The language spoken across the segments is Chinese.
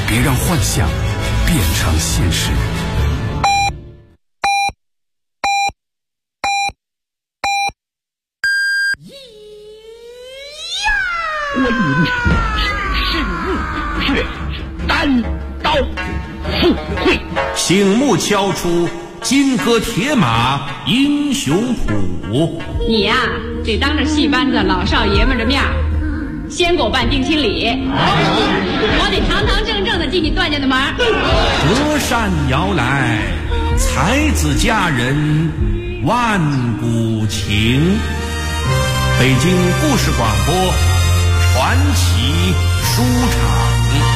别让幻想变成现实。 观音知世无绝，单刀赴会。 醒目敲出金戈铁马英雄谱。 你呀，得当着戏班子老少爷们的面先给我办定亲礼，我得堂堂正正的进你段家的门。 隔山摇来，才子佳人万古情。北京故事广播传奇书场。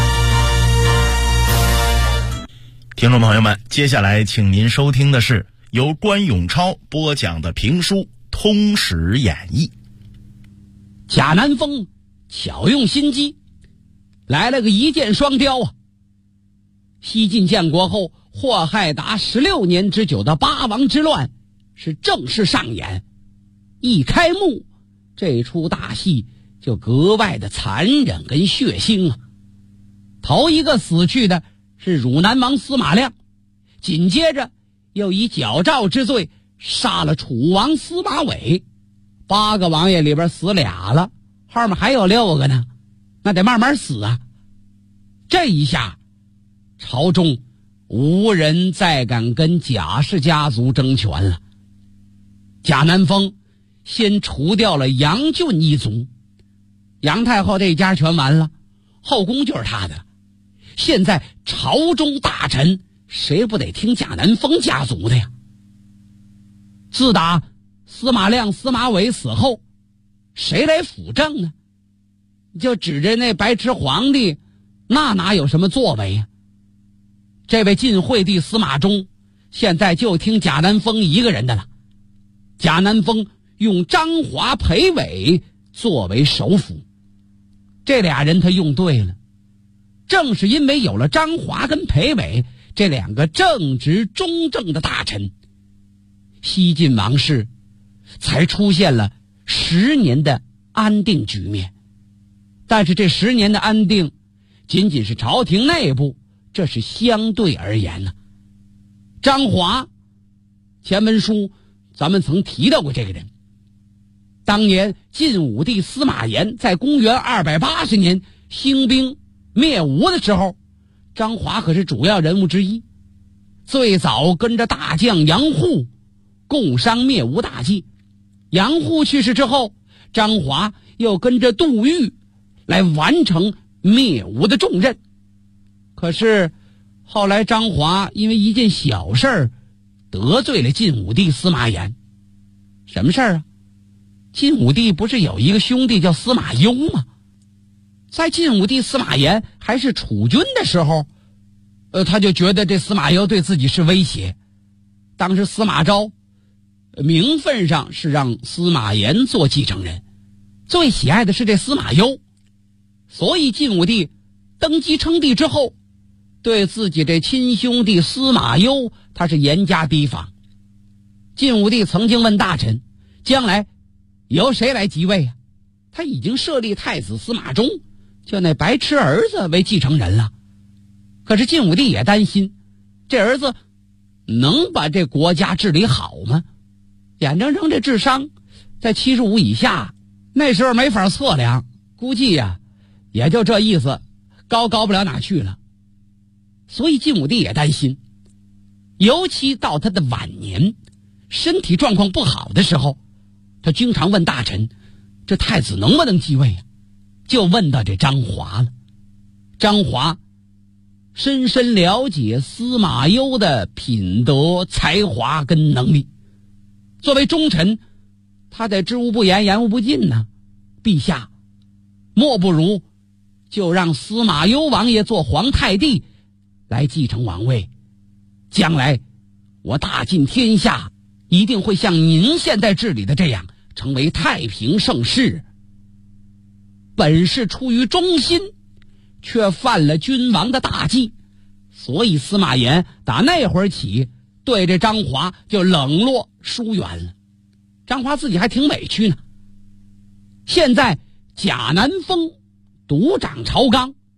听众朋友们，接下来请您收听的是由关永超播讲的评书《通史演义》。 贾南风巧用心机，来了个一箭双雕啊！西晋建国后，祸害达16年之久的八王之乱是正式上演。一开幕，这出大戏就格外的残忍跟血腥啊！头一个死去的是汝南王司马亮，紧接着又以矫诏之罪杀了楚王司马玮。8个王爷里边死俩了，后面还有6个呢，那得慢慢死啊！这一下，朝中无人再敢跟贾氏家族争权了。贾南风先除掉了杨俊一族，杨太后这一家全完了，后宫就是他的。现在朝中大臣谁不得听贾南风家族的呀？自打司马亮、司马玮死后，谁来辅政呢？就指着那白痴皇帝，那哪有什么作为呀？这位晋惠帝司马衷现在就听贾南风一个人的了。贾南风用张华、裴伟作为首辅，这俩人他用对了。正是因为有了张华跟裴伟这2个正直中正的大臣，西晋王室才出现了10年的安定局面。但是这10年的安定仅仅是朝廷内部，这是相对而言呢。张华，前文书咱们曾提到过这个人。当年晋武帝司马炎在公元280年兴兵灭吴的时候，张华可是主要人物之一，最早跟着大将杨户共商灭吴大计。杨户去世之后，张华又跟着杜预来完成灭吴的重任。可是后来张华因为一件小事得罪了晋武帝司马炎。什么事啊？晋武帝不是有一个兄弟叫司马攸吗？在晋武帝司马炎还是储君的时候，他就觉得这司马攸对自己是威胁。当时司马昭名分上是让司马炎做继承人，最喜爱的是这司马攸，所以晋武帝登基称帝之后，对自己这亲兄弟司马攸他是严加提防。晋武帝曾经问大臣，将来由谁来即位啊？他已经设立太子司马衷，就那白痴儿子为继承人了。可是晋武帝也担心，这儿子能把这国家治理好吗？眼睁睁这智商在75以下，那时候没法测量，估计呀，也就这意思，高不了哪去了。所以晋武帝也担心，尤其到他的晚年，身体状况不好的时候，他经常问大臣，这太子能不能继位啊？就问到这张华了。张华深深了解司马攸的品德、才华跟能力，作为忠臣，他得知无不言，言无不尽呢。陛下，莫不如就让司马攸王爷做皇太帝来继承王位，将来我大尽天下一定会像您现在治理的这样，成为太平盛世。本是出于忠心，却犯了君王的大忌，所以司马炎打那会儿起对这张华就冷落疏远了。张华自己还挺委屈呢。现在贾南风独掌朝纲，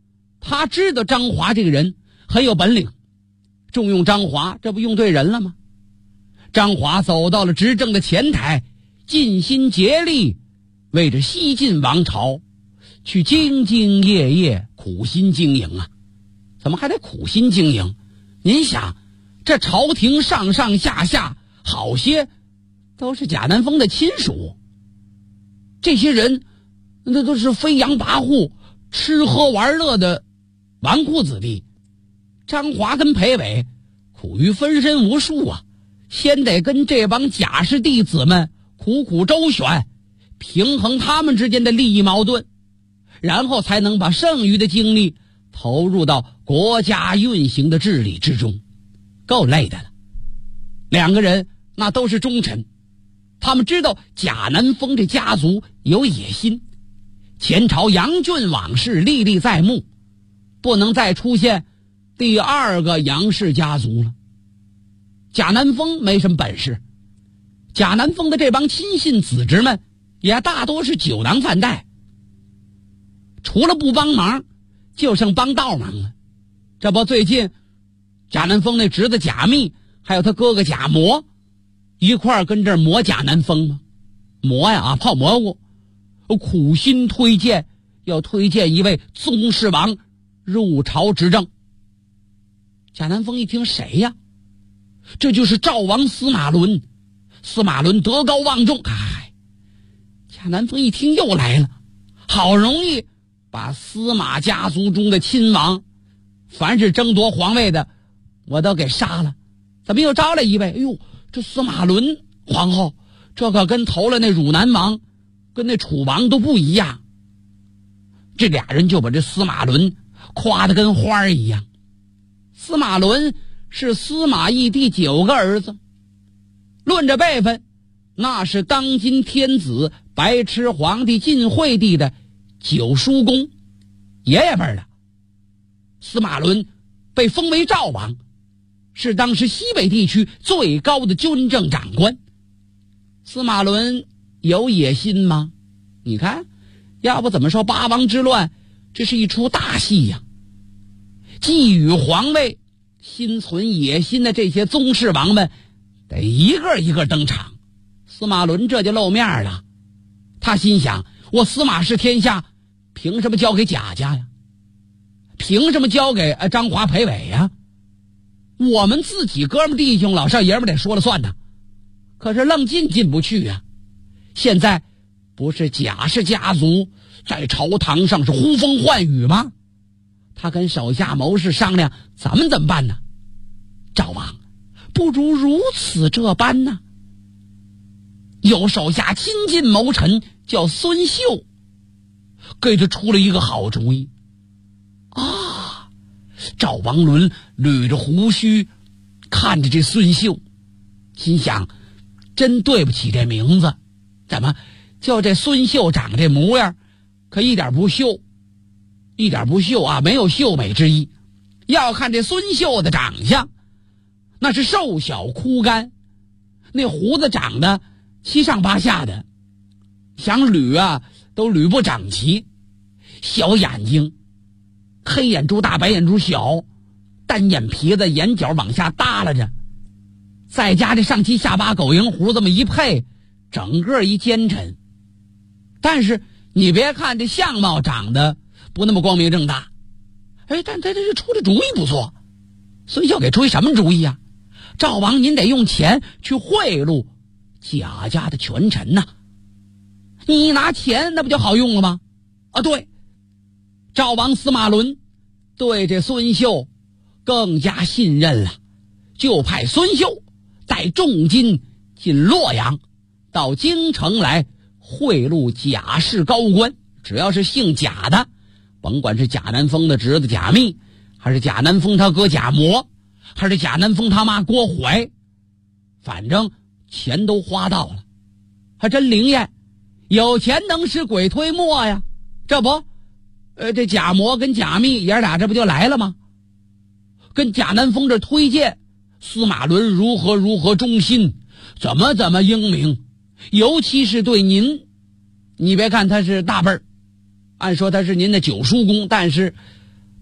他知道张华这个人很有本领，重用张华，这不用对人了吗？张华走到了执政的前台，尽心竭力为着西晋王朝去兢兢业业苦心经营啊。怎么还得苦心经营？您想，这朝廷上上下下好些都是贾南风的亲属，这些人那都是飞扬跋扈吃喝玩乐的纨绔子弟。张华跟裴伟苦于分身无术啊，先得跟这帮贾氏弟子们苦苦周旋，平衡他们之间的利益矛盾，然后才能把剩余的精力投入到国家运行的治理之中，够累的了。两个人那都是忠臣，他们知道贾南风这家族有野心，前朝杨俊往事历历在目，不能再出现第二个杨氏家族了。贾南风没什么本事，贾南风的这帮亲信子侄们也大多是酒囊饭袋，除了不帮忙就剩帮倒忙了。这不最近贾南风那侄子贾密还有他哥哥贾模一块儿跟这儿磨贾南风吗？磨呀泡蘑菇，苦心要推荐一位宗室王入朝执政。贾南风一听，谁呀？这就是赵王司马伦。司马伦德高望重，贾南风一听又来了，好容易把司马家族中的亲王，凡是争夺皇位的我都给杀了，怎么又招来一位？哎呦，这司马伦皇后，这可跟头了那汝南王跟那楚王都不一样。这俩人就把这司马伦夸得跟花一样。司马伦是司马懿第9个儿子，论着辈分那是当今天子白痴皇帝晋惠帝的9叔公，爷爷辈的。司马伦被封为赵王，是当时西北地区最高的军政长官。司马伦有野心吗？你看，要不怎么说八王之乱这是一出大戏呀。觊觎皇位心存野心的这些宗室王们得一个一个登场，司马伦这就露面了。他心想，我司马氏天下凭什么交给贾家呀？凭什么交给张华裴伟呀？我们自己哥们弟兄老少爷们得说了算呐。可是愣进不去啊。现在不是贾氏家族在朝堂上是呼风唤雨吗？他跟手下谋士商量，咱们怎么办呢？赵王不如如此这般呢。有手下亲近谋臣叫孙秀，给他出了一个好主意啊。赵王伦捋着胡须看着这孙秀，心想，真对不起这名字，怎么就这孙秀长这模样可一点不秀，一点不秀啊，没有秀美之意。要看这孙秀的长相，那是瘦小枯干，那胡子长得七上八下的，想捋啊都捋不整齐。小眼睛，黑眼珠大白眼珠小，单眼皮子眼角往下耷拉着，再加这上七下八狗蝇胡这么一配，整个一奸臣。但是你别看这相貌长得不那么光明正大，但他这出的主意不错。孙秀给出一什么主意啊？赵王您得用钱去贿赂贾家的权臣呐。你拿钱那不就好用了吗？啊，对，赵王司马伦对这孙秀更加信任了，就派孙秀带重金进洛阳，到京城来贿赂贾氏高官。只要是姓贾的，甭管是贾南风的侄子贾密，还是贾南风他哥贾模，还是贾南风他妈郭槐，反正钱都花到了。还真灵验，有钱能使鬼推磨呀。这不这贾模跟贾密爷俩这不就来了吗？跟贾南风这推荐司马伦如何忠心，怎么英明，尤其是对您，你别看他是大辈儿，按说他是您的9叔公，但是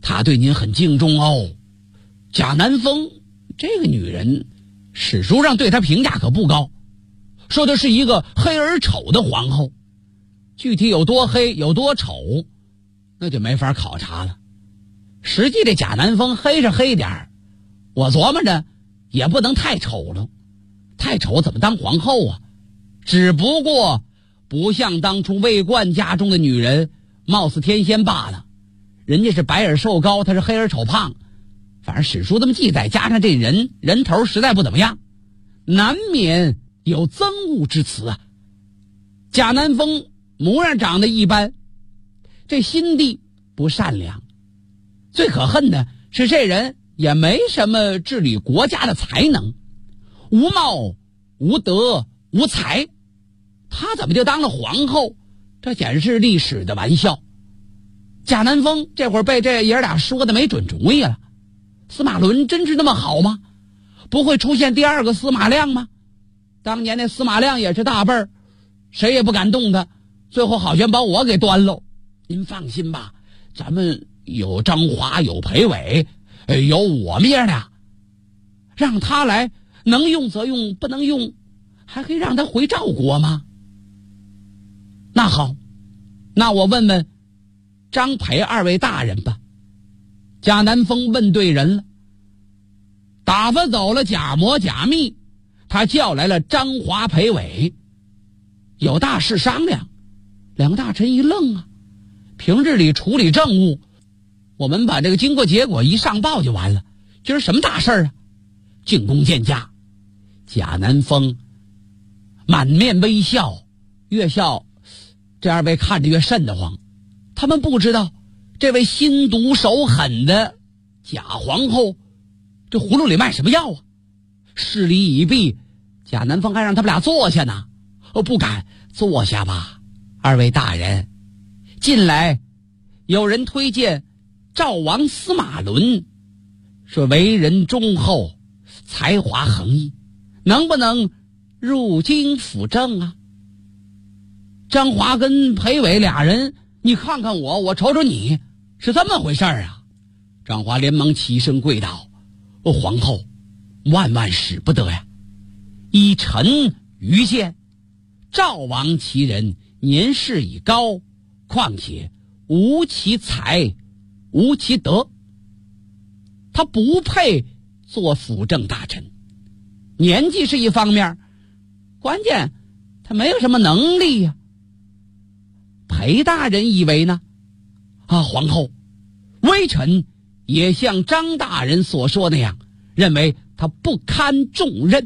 他对您很敬重哦。贾南风这个女人，史书上对她评价可不高，说的是一个黑而丑的皇后。具体有多黑有多丑，那就没法考察了。实际这贾南风黑是黑点儿，我琢磨着也不能太丑了，太丑怎么当皇后啊？只不过不像当初魏冠家中的女人貌似天仙罢了，人家是白而瘦高，她是黑而丑胖，反正史书这么记载，加上这人头实在不怎么样，难免有憎恶之词啊。贾南风模样长得一般，这心地不善良，最可恨的是这人也没什么治理国家的才能，无貌无德无才，他怎么就当了皇后？这简直是历史的玩笑。贾南风这会儿被这爷俩说的没准主意了。司马伦真是那么好吗？不会出现第二个司马亮吗？当年那司马亮也是大辈儿，谁也不敢动他，最后好像把我给端喽。您放心吧，咱们有张华有裴伟，有我们爷俩，让他来，能用则用，不能用还可以让他回赵国吗？那好，那我问问张裴二位大人吧。贾南风问对人了，打发走了贾模贾密，他叫来了张华裴伟，有大事商量。两个大臣一愣啊，平日里处理政务，我们把这个经过结果一上报就完了，今儿什么大事啊？进宫见驾。贾南风满面微笑，越笑这二位看着越瘆得慌。他们不知道这位心毒手狠的贾皇后这葫芦里卖什么药啊？事礼已毕，贾南风还让他们俩坐下呢。不敢，坐下吧。二位大人，近来有人推荐赵王司马伦，说为人忠厚，才华横溢，能不能入京辅政啊？张华跟裴伟俩人，你看看我瞅瞅你，是这么回事啊？张华连忙起身跪倒，皇后万万使不得呀！依臣愚见，赵王其人年事已高，况且无其才无其德，他不配做辅政大臣。年纪是一方面，关键他没有什么能力呀。裴大人以为呢？皇后，微臣也像张大人所说那样，认为他不堪重任。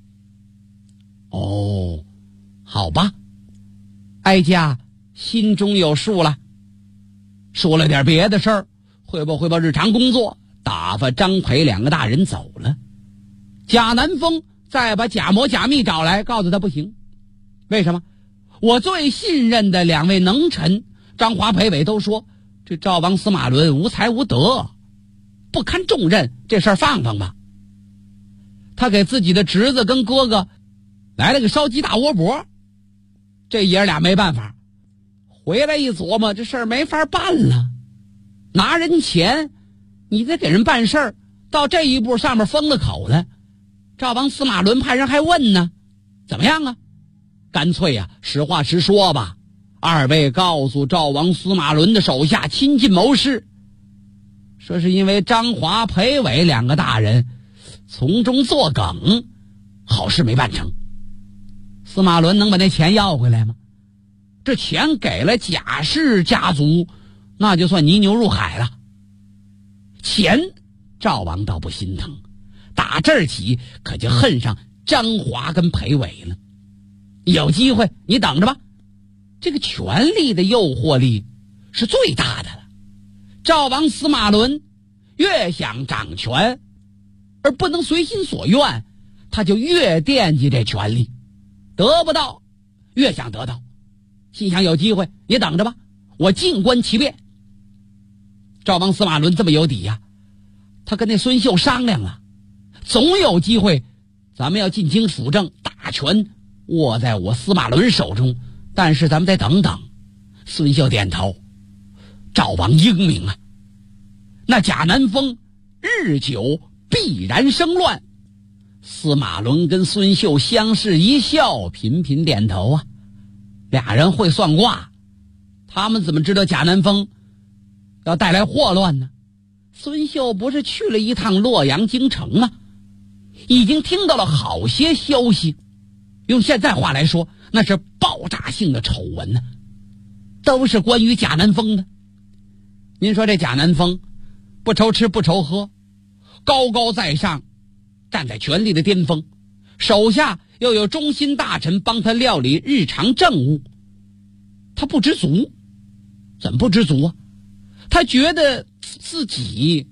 哦，好吧，哀家心中有数了。说了点别的事儿，汇报日常工作，打发张裴两个大人走了。贾南风再把贾模贾密找来，告诉他不行。为什么？我最信任的两位能臣张华裴伟都说，这赵王司马伦无才无德，不堪重任，这事儿放吧。他给自己的侄子跟哥哥来了个烧鸡大窝脖，这爷俩没办法，回来一琢磨，这事儿没法办了。拿人钱，你得给人办事儿，到这一步上面封了口了。赵王司马伦派人还问呢，怎么样啊？干脆啊，实话实说吧。二位告诉赵王司马伦的手下亲近谋士，说是因为张华裴伟两个大人从中作梗，好事没办成。司马伦能把那钱要回来吗？这钱给了贾氏家族，那就算泥牛入海了。钱赵王倒不心疼，打这儿起可就恨上张华跟裴伟了。有机会你等着吧，这个权力的诱惑力是最大的了。赵王司马伦越想掌权而不能随心所愿，他就越惦记这权力，得不到越想得到，心想有机会你等着吧，我静观其变。赵王司马伦这么有底呀，他跟那孙秀商量了，总有机会，咱们要进京辅政，大权握在我司马伦手中，但是咱们再等等。孙秀点头，赵王英明啊， 那贾南风日久必然生乱。司马伦跟孙秀相视一笑，频频点头啊。俩人会算卦，他们怎么知道贾南风要带来祸乱呢？孙秀不是去了一趟洛阳京城吗？已经听到了好些消息，用现在话来说，那是爆炸性的丑闻呢，都是关于贾南风的。您说这贾南风不愁吃不愁喝，高高在上，站在权力的巅峰，手下又有中心大臣帮他料理日常政务，他不知足。怎么不知足啊？他觉得自己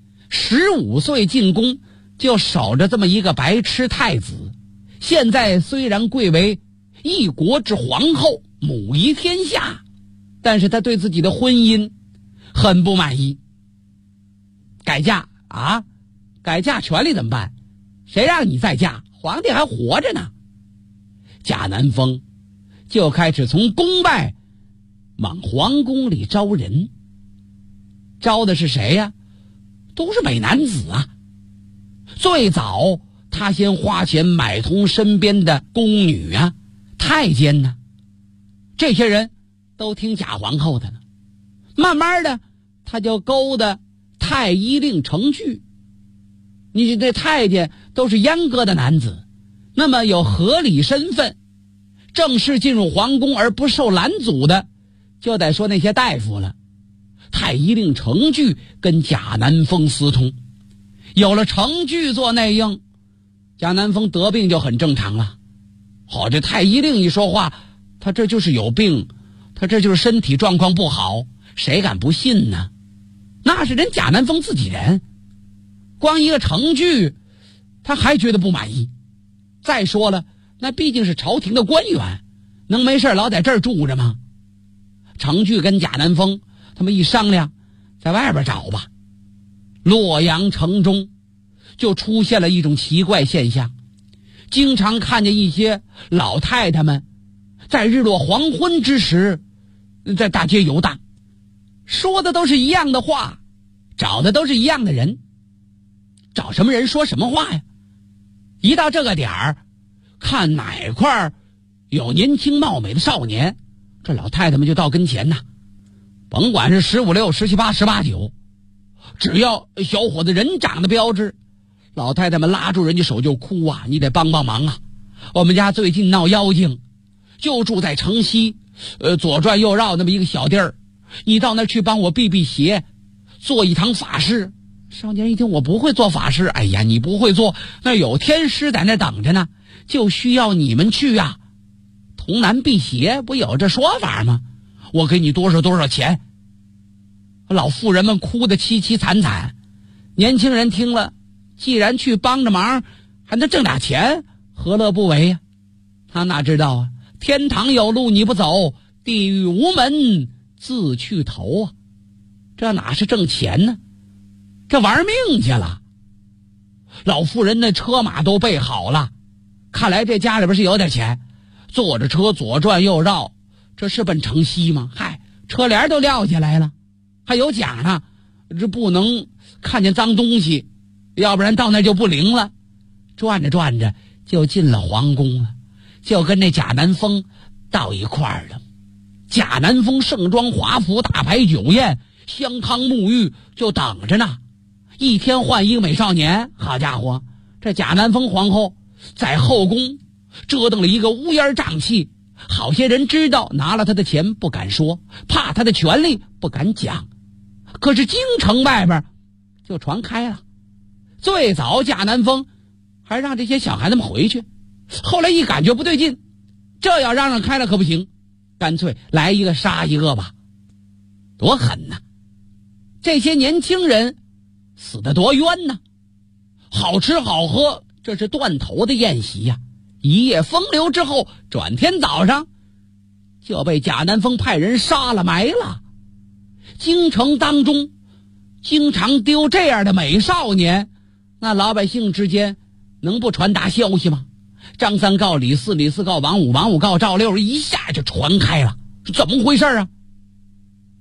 15岁进宫就守着这么一个白痴太子，现在虽然贵为一国之皇后，母仪天下，但是他对自己的婚姻很不满意。改嫁啊，改嫁权利怎么办？谁让你再嫁？皇帝还活着呢。贾南风就开始从宫外往皇宫里招人。招的是谁呀？都是美男子啊。最早他先花钱买通身边的宫女啊、太监呢，这些人都听贾皇后的呢。慢慢的他就勾搭太医令程据。你这太监都是阉割的男子，那么有合理身份正式进入皇宫而不受拦阻的，就得说那些大夫了。太医令程据跟贾南风私通，有了程据做内应，贾南风得病就很正常了。好，这太医令一说话，他这就是有病，他这就是身体状况不好，谁敢不信呢？那是人贾南风自己人，光一个程据他还觉得不满意。再说了，那毕竟是朝廷的官员，能没事老在这儿住着吗？程据跟贾南风他们一商量，在外边找吧。洛阳城中就出现了一种奇怪现象，经常看见一些老太太们在日落黄昏之时在大街游荡，说的都是一样的话，找的都是一样的人。找什么人说什么话呀？一到这个点儿，看哪块有年轻貌美的少年，这老太太们就到跟前呐。甭管是15、16、17、18、18、19，只要小伙子人长得标致，老太太们拉住人家手就哭啊，你得帮帮忙啊！我们家最近闹妖精，就住在城西，左转右绕那么一个小地儿，你到那儿去帮我避避邪，做一堂法事。少年一听，我不会做法事。哎呀，你不会做，那有天师在那等着呢，就需要你们去啊。童男辟邪不有这说法吗？我给你多少钱。老妇人们哭得凄凄惨惨，年轻人听了，既然去帮着忙，还能挣俩钱，何乐不为呀？他哪知道啊，天堂有路你不走，地狱无门自去投啊。这哪是挣钱呢，这玩命去了。老妇人那车马都备好了，看来这家里边是有点钱，坐着车左转右绕，这是奔城西吗？嗨，车帘都撂下来了，还有奖呢，这不能看见脏东西，要不然到那就不灵了。转着转着就进了皇宫了，就跟那贾南风到一块儿了。贾南风盛装华服，大排酒宴，香汤沐浴，就等着呢。一天换一个美少年，好家伙，这贾南风皇后在后宫折腾了一个乌烟瘴气，好些人知道，拿了他的钱不敢说，怕他的权利不敢讲。可是京城外边就传开了。最早贾南风还让这些小孩子们回去，后来一感觉不对劲，这要让开了可不行，干脆来一个杀一个吧。多狠呐！这些年轻人死得多冤呐！好吃好喝，这是断头的宴席呀。一夜风流之后，转天早上就被贾南风派人杀了埋了。京城当中经常丢这样的美少年，那老百姓之间能不传达消息吗？张三告李四，李四告王五，王五告赵六，一下就传开了。是怎么回事啊？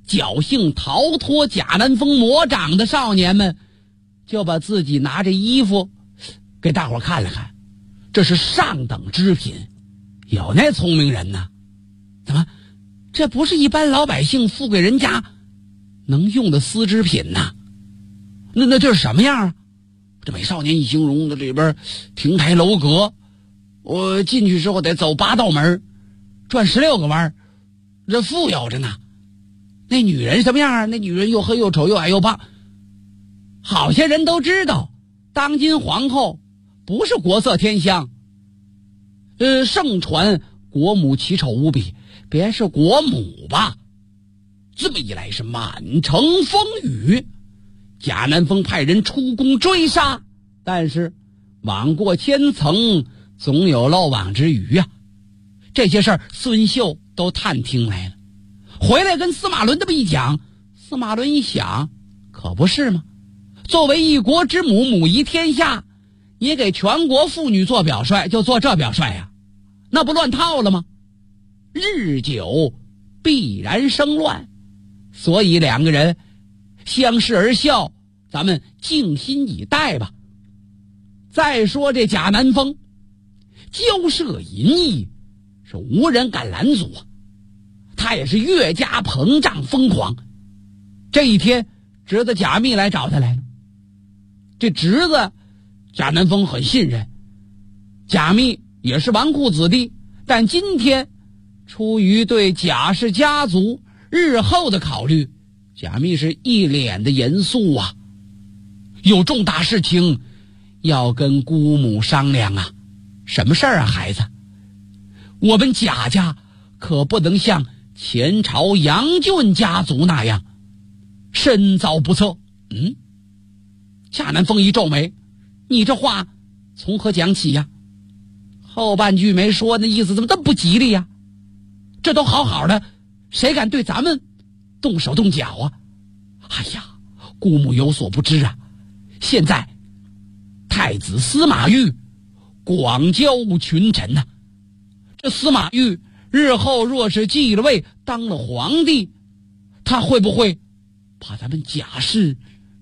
侥幸逃脱贾南风魔掌的少年们，就把自己拿着衣服给大伙看了看，这是上等织品。有那聪明人呢，怎么这不是一般老百姓富贵人家能用的丝织品呢？那这是什么样啊？这美少年一形容的，里边亭台楼阁，我进去之后得走8道门，转16个弯，这富有着呢。那女人什么样啊？那女人又黑又丑又矮又胖。好些人都知道，当今皇后不是国色天香，盛传国母奇丑无比，别是国母吧。这么一来是满城风雨，贾南风派人出宫追杀，但是网过千层总有漏网之鱼啊。这些事儿孙秀都探听来了，回来跟司马伦这么一讲，司马伦一想，可不是吗？作为一国之母，母仪天下，你给全国妇女做表率，就做这表率呀，那不乱套了吗？日久必然生乱，所以两个人相视而笑，咱们静心以待吧。再说这贾南风骄奢淫逸，是无人敢拦阻啊，他也是越加膨胀疯狂。这一天侄子贾密来找他来了，这侄子贾南风很信任，贾密也是纨绔子弟，但今天出于对贾氏家族日后的考虑，贾密是一脸的严肃啊，有重大事情要跟姑母商量啊。什么事儿啊，孩子？我们贾家可不能像前朝杨俊家族那样身遭不测。贾南风一皱眉，你这话从何讲起呀？后半句没说，那意思怎么这么不吉利呀？这都好好的，谁敢对咱们动手动脚啊？哎呀，姑母有所不知啊，现在太子司马懿广交群臣呐，这司马懿日后若是继了位当了皇帝，他会不会把咱们贾氏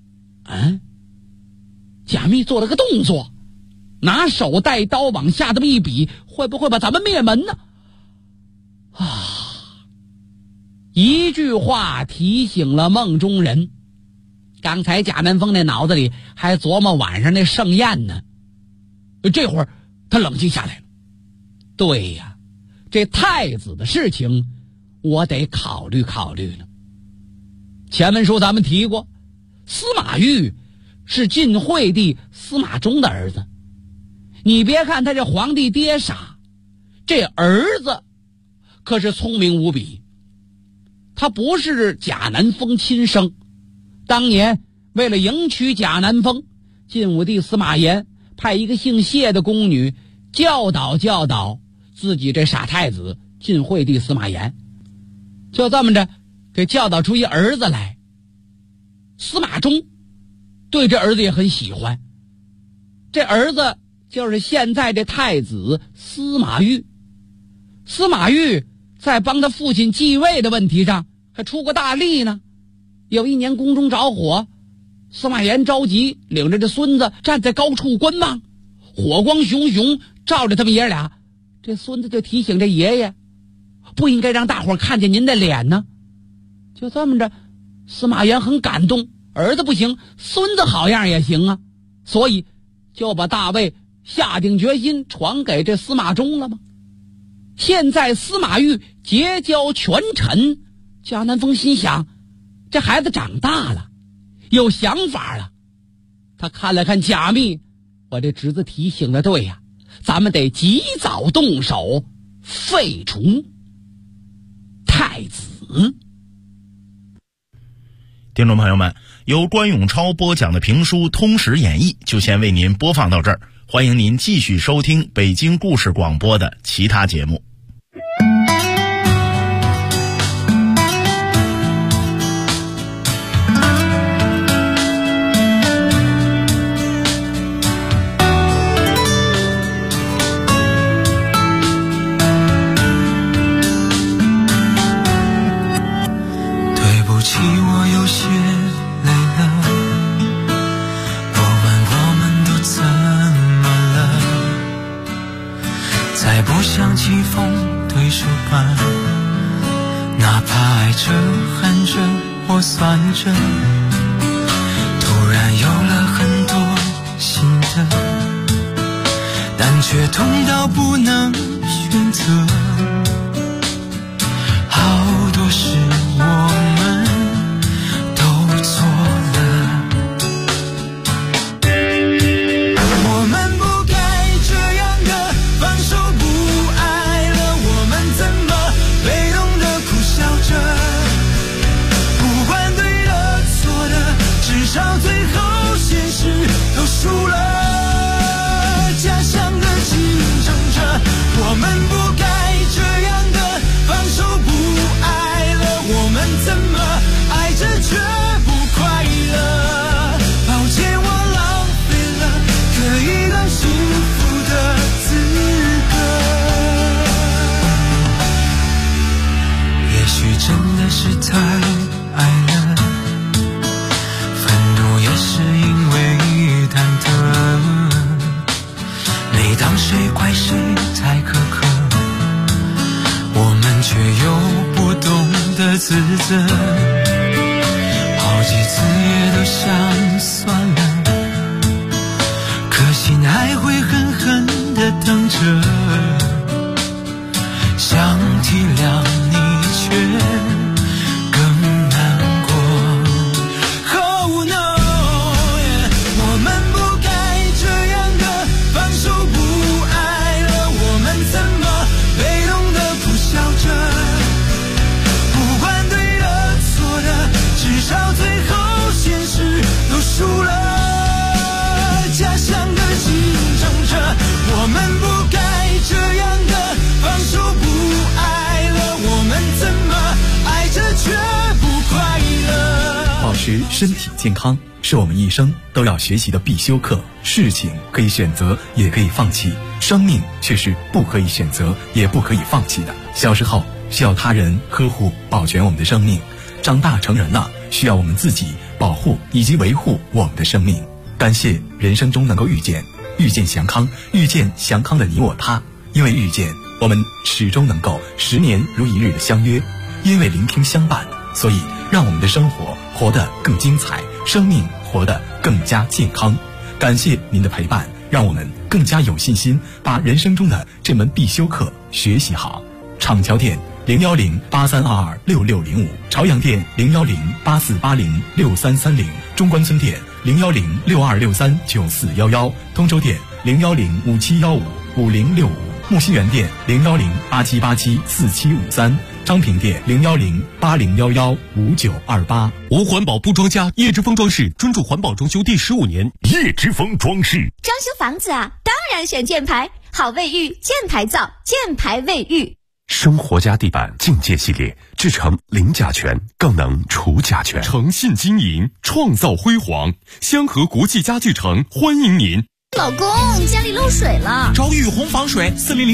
贾密做了个动作，拿手带刀往下这么一比，会不会把咱们灭门呢？一句话提醒了梦中人。刚才贾南风那脑子里还琢磨晚上那盛宴呢，这会儿他冷静下来了。对呀，这太子的事情我得考虑考虑了。前文书咱们提过，司马懿是晋惠帝司马衷的儿子。你别看他这皇帝爹傻，这儿子可是聪明无比。他不是贾南风亲生，当年为了迎娶贾南风，晋武帝司马炎派一个姓谢的宫女教导自己这傻太子晋惠帝司马炎，就这么着给教导出一儿子来。司马衷对这儿子也很喜欢，这儿子就是现在这太子司马懿。司马懿在帮他父亲继位的问题上还出过大力呢。有一年宫中着火，司马炎着急，领着这孙子站在高处观望，火光熊熊照着他们爷俩。这孙子就提醒这爷爷，不应该让大伙看见您的脸呢。就这么着，司马炎很感动，儿子不行，孙子好样也行啊，所以就把大位下定决心传给这司马衷了吗？现在司马懿结交权臣，贾南风心想，这孩子长大了，有想法了。他看了看贾密，我这侄子提醒的对呀，咱们得及早动手废除太子。 听众朋友们，由关永超播讲的评书《通史演义》就先为您播放到这儿，欢迎您继续收听北京故事广播的其他节目。 想起风对手板，哪怕爱着恨着或算着，突然有了很多新的，但却痛到不能选择。好多事我们都错了，我们不该这样的放手不爱了，我们怎么被动的苦笑着，不管对的错的，至少最后现实都输了，假想的竞争着，我们不该这样的放手不爱了，我们怎么爱着却不快乐，抱歉我浪费了可以当幸福的资格，也许真的是太爱了，愤怒也是因为忐忑，每当谁怪谁太苛刻，我们却又不懂得自责，好几次也都想算了，可心还会狠狠地疼着，想体谅你却更难过。 Oh no， 我们不该这样的放手不爱了，我们怎么被动的苦笑着，不管对的错的，至少最后现实都输了，假想的竞争着，我们不该这样的放手不爱了，我们怎么爱着却不快乐。 保持身体健康是我们一生都要学习的必修课。事情可以选择，也可以放弃，生命却是不可以选择，也不可以放弃的。小时候需要他人呵护保全我们的生命，长大成人了需要我们自己保护以及维护我们的生命。感谢人生中能够遇见祥康，遇见祥康的你我他。因为遇见，我们始终能够10年如一日的相约；因为聆听相伴，所以让我们的生活活得更精彩，生命活得更加健康。感谢您的陪伴，让我们更加有信心把人生中的这门必修课学习好。厂桥店01083226605，朝阳店01084806330，中关村店01062639411，通州店01057155065，木樨园店01087874753，昌平店01080115928。 无环保不装家，叶之峰装饰专注环保装修第15年。 叶之峰装饰装修房子啊，当然选箭牌，好卫浴，箭牌造，箭牌卫浴。 生活家地板境界系列，制成零甲醛，更能除甲醛。 诚信经营，创造辉煌。香河国际家具城欢迎您。 老公，家里漏水了， 找雨虹防水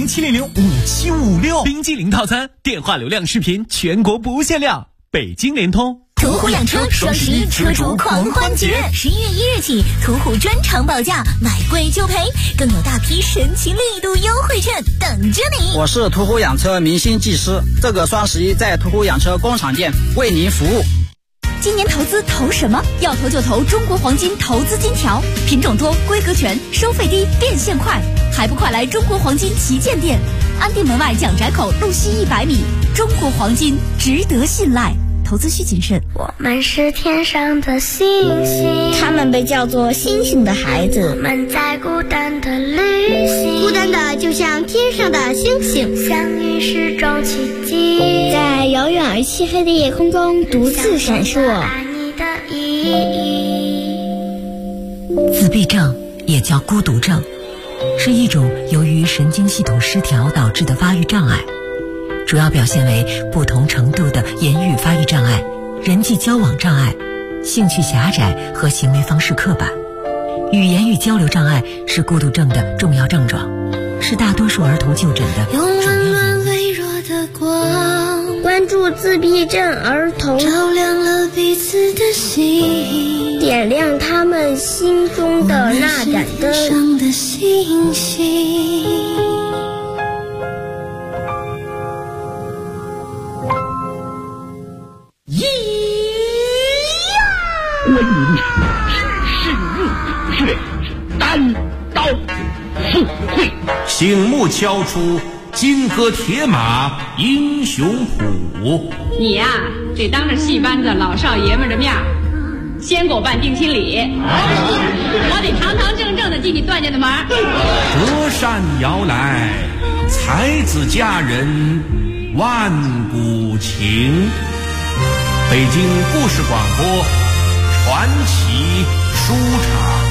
，400-700-5756。冰激凌套餐，电话流量视频全国不限量。北京联通。 途虎养车双11车主狂欢节，11月1日起，途虎专场保价，买贵就赔，更有大批神奇力度优惠券等着你。 我是途虎养车明星技师，这个双11在途虎养车工厂店为您服务。 今年投资投什么？要投就投中国黄金投资金条，品种多，规格全，收费低，变现快，还不快来中国黄金旗舰店，安定门外蒋宅口路西100米，中国黄金值得信赖。投资需谨慎。 我们是天上的星星， 他们被叫做星星的孩子。 我们在孤单的旅行， 孤单的就像天上的星星， 相遇是种奇迹， 在遥远而漆黑的夜空中独自闪烁。 爱你的意义。 自闭症也叫孤独症，是一种由于神经系统失调导致的发育障碍。主要表现为不同程度的言语发育障碍、人际交往障碍、兴趣狭窄和行为方式刻板。语言与交流障碍是孤独症的重要症状，是大多数儿童就诊的主要原因。 用温暖微弱的光， 关注自闭症儿童， 照亮了彼此的心， 点亮他们心中的那盏灯。 上的星星。 醒目敲出金戈铁马英雄谱。 你呀，得当着戏班子老少爷们的面先给我办定亲礼，我得堂堂正正的进你段家的门。 折扇摇来，才子佳人万古情。北京故事广播传奇书场。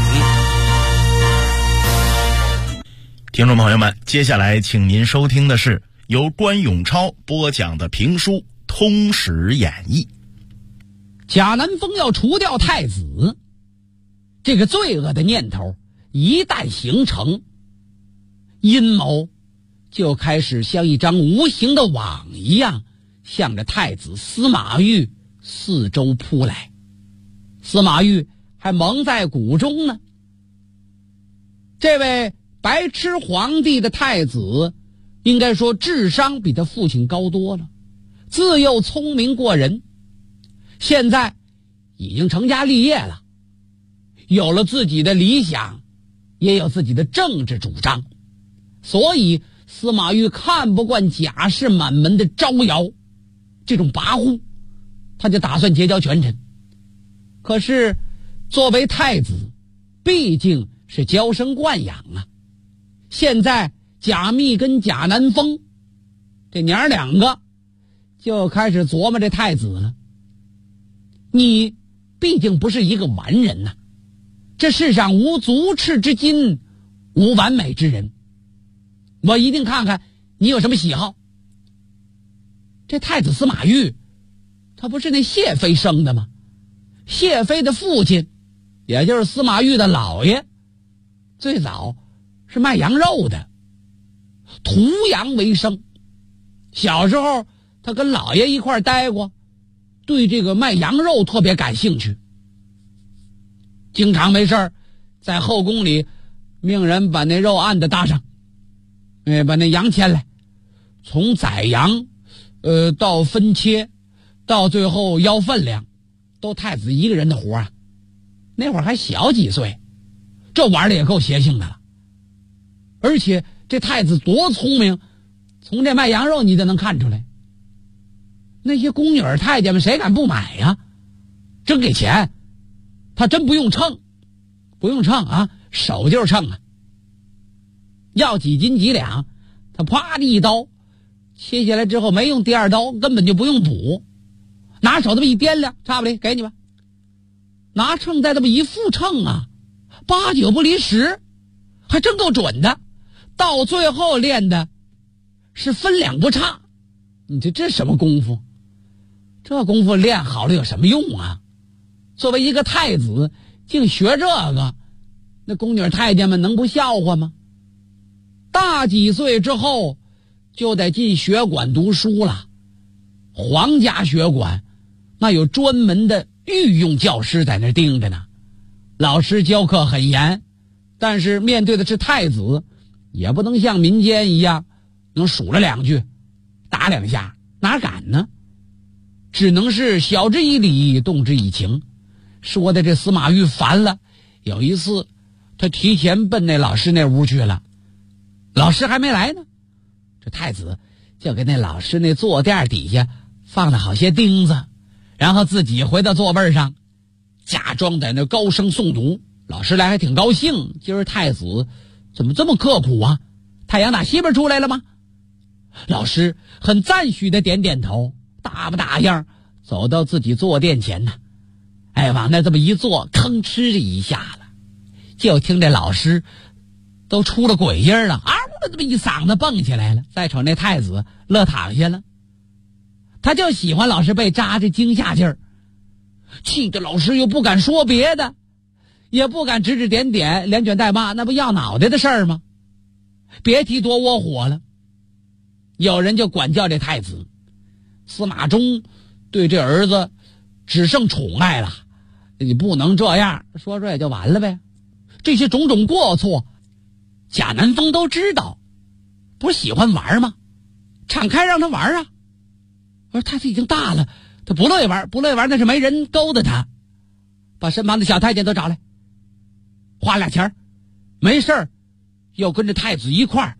听众朋友们，接下来请您收听的是由关永超播讲的评书《通史演义》。 贾南风要除掉太子，这个罪恶的念头一旦形成，阴谋就开始像一张无形的网一样，向着太子司马懿四周扑来。司马懿还蒙在鼓中呢。这位白痴皇帝的太子，应该说智商比他父亲高多了，自幼聪明过人，现在已经成家立业了，有了自己的理想，也有自己的政治主张，所以司马懿看不惯贾氏满门的招摇，这种跋扈，他就打算结交权臣。可是作为太子，毕竟是娇生惯养啊。现在贾密跟贾南风这娘两个就开始琢磨这太子了。你毕竟不是一个完人呐，这世上无足赤之金，无完美之人，我一定看看你有什么喜好。这太子司马懿他不是那谢妃生的吗？谢妃的父亲也就是司马懿的姥爷，最早是卖羊肉的，屠羊为生。小时候他跟姥爷一块待过，对这个卖羊肉特别感兴趣，经常没事在后宫里命人把那肉案子搭上，把那羊牵来，从宰羊到分切到最后要分量，都太子一个人的活啊。那会儿还小几岁，这玩的也够邪性的了。而且这太子多聪明，从这卖羊肉你就能看出来。那些宫女太监们谁敢不买呀？真给钱，他真不用称啊，手就是称啊。要几斤几两，他啪的一刀切下来之后，没用第二刀，根本就不用补，拿手这么一掂量，差不离给你吧。拿秤再这么一复秤啊，8、9不离10，还真够准的。到最后练的是分两不差。你这什么功夫？这功夫练好了有什么用啊？作为一个太子竟学这个，那宫女太监们能不笑话吗？大几岁之后就得进学馆读书了。皇家学馆那有专门的御用教师在那盯着呢，老师教课很严，但是面对的是太子，也不能像民间一样能数了2句打2下，哪敢呢？只能是晓之以理，动之以情。说的这司马懿烦了，有一次他提前奔那老师那屋去了，老师还没来呢，这太子就给那老师那坐垫底下放了好些钉子，然后自己回到座位上，假装在那高声诵读。老师来还挺高兴，今儿太子怎么这么刻苦啊？太阳打西边出来了吗？老师很赞许的点点头，大不大样走到自己坐垫前呢，往那这么一坐，吭哧一下了，就听这老师都出了鬼音了，嗷的这么一嗓子蹦起来了。再瞅那太子乐躺下了，他就喜欢老师被扎这惊吓劲儿，气得老师又不敢说别的，也不敢指指点点连卷带骂，那不要脑袋的事儿吗？别提多窝火了。有人就管教这太子，司马衷对这儿子只剩宠爱了，你不能这样，说也就完了呗。这些种种过错贾南风都知道，不是喜欢玩吗？敞开让他玩啊。而太子已经大了，他不乐意玩，那是没人勾搭他。把身旁的小太监都找来，花俩钱，没事儿又跟着太子一块儿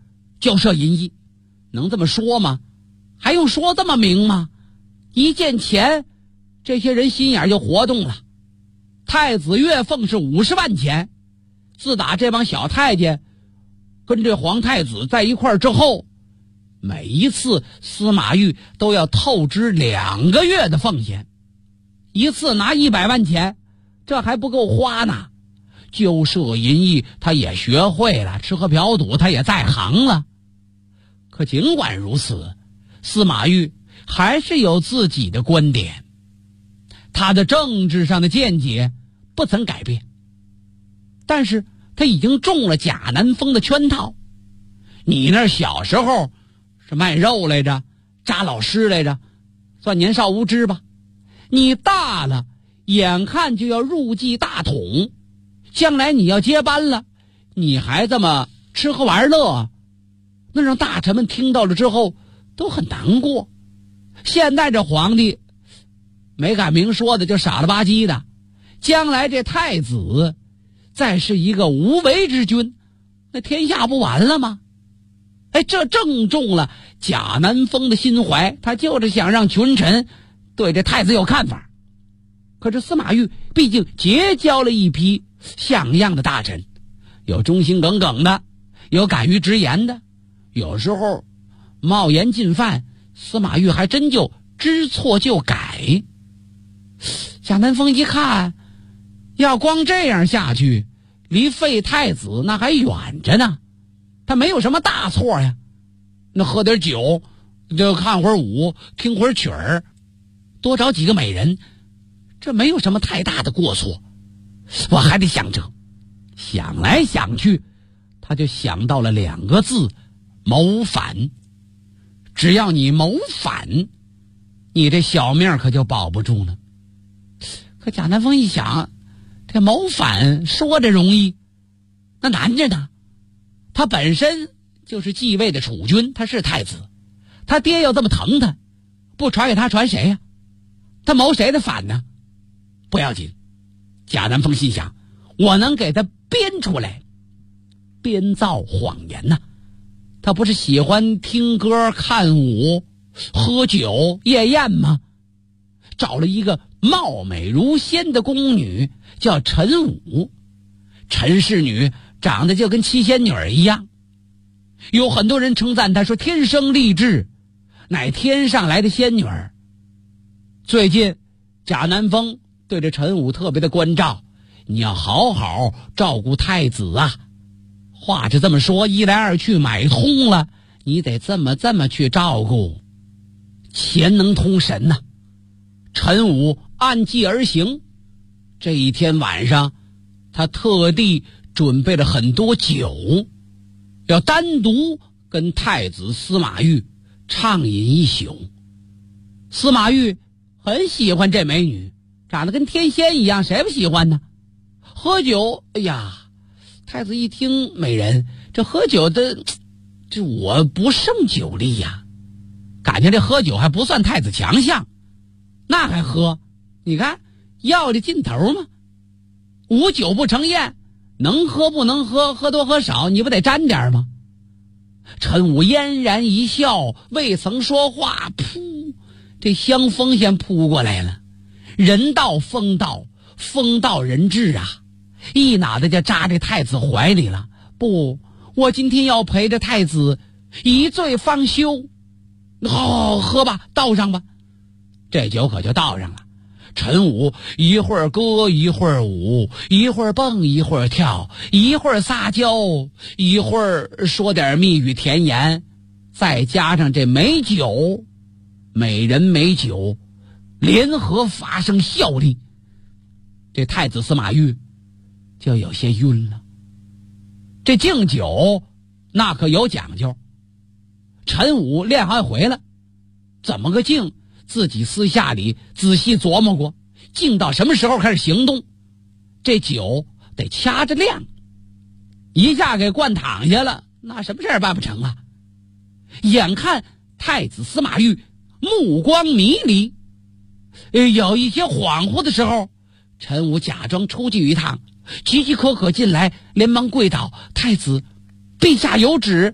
交涉淫役，能这么说吗？还用说这么明吗？一见钱，这些人心眼就活动了。太子月俸是50万钱，自打这帮小太监跟这皇太子在一块儿之后，每一次司马懿都要透支2个月的俸钱，一次拿100万钱，这还不够花呢。交涉淫役他也学会了，吃喝嫖赌他也在行了。可尽管如此，司马懿还是有自己的观点，他的政治上的见解不曾改变，但是他已经中了贾南风的圈套。你那小时候是卖肉来着，扎老师来着，算年少无知吧。你大了，眼看就要入继大统，将来你要接班了，你还这么吃喝玩乐，那让大臣们听到了之后都很难过。现在这皇帝没敢明说的，就傻了吧唧的，将来这太子再是一个无为之君，那天下不完了吗？这正中了贾南风的心怀，他就是想让群臣对这太子有看法。可是司马懿毕竟结交了一批像样的大臣，有忠心耿耿的，有敢于直言的，有时候冒言进犯，司马懿还真就知错就改。贾南风一看，要光这样下去，离废太子那还远着呢。他没有什么大错呀，那喝点酒，就看会儿舞，听会儿曲儿，多找几个美人，这没有什么太大的过错。我还得想着，想来想去，他就想到了2个字：谋反。只要你谋反，你这小命可就保不住了。可贾南风一想，这谋反说着容易，那难着呢。他本身就是继位的储君，他是太子，他爹要这么疼他，不传给他传谁呀？他谋谁的反呢？不要紧，贾南风心想，我能给他编出来，编造谎言呢。他不是喜欢听歌、看舞、喝酒、夜宴吗？找了一个貌美如仙的宫女，叫陈武。陈氏女长得就跟七仙女一样，有很多人称赞她说天生丽质，乃天上来的仙女。最近贾南风对这陈武特别的关照，你要好好照顾太子啊。话是这么说，一来二去买通了，你得这么去照顾，钱能通神呐。陈武按计而行，这一天晚上他特地准备了很多酒，要单独跟太子司马懿畅饮一宿。司马懿很喜欢这美女，长得跟天仙一样，谁不喜欢呢？喝酒，哎呀，太子一听美人，这喝酒的，这我不胜酒力呀，感情这喝酒还不算太子强项，那还喝？你看要的劲头吗？无酒不成宴，能喝不能喝，喝多喝少，你不得沾点吗？陈武嫣然一笑，未曾说话，噗，这香风先扑过来了。人到风到，风到人至啊，一脑袋就扎这太子怀里了。不，我今天要陪着太子一醉方休。好，喝吧，倒上吧。这酒可就倒上了。陈武一会儿歌一会儿舞，一会儿蹦一会儿跳，一会儿撒娇，一会儿说点蜜语甜言，再加上这美酒，美人美酒联合发生效力，这太子司马懿就有些晕了。这敬酒那可有讲究，陈武练好一回了，怎么个敬？自己私下里仔细琢磨过，敬到什么时候开始行动，这酒得掐着量，一下给灌躺下了，那什么事儿办不成啊？眼看太子司马懿目光迷离，有一些恍惚的时候，陈武假装出去一趟，岌岌可可进来，连忙跪倒：太子，陛下有旨。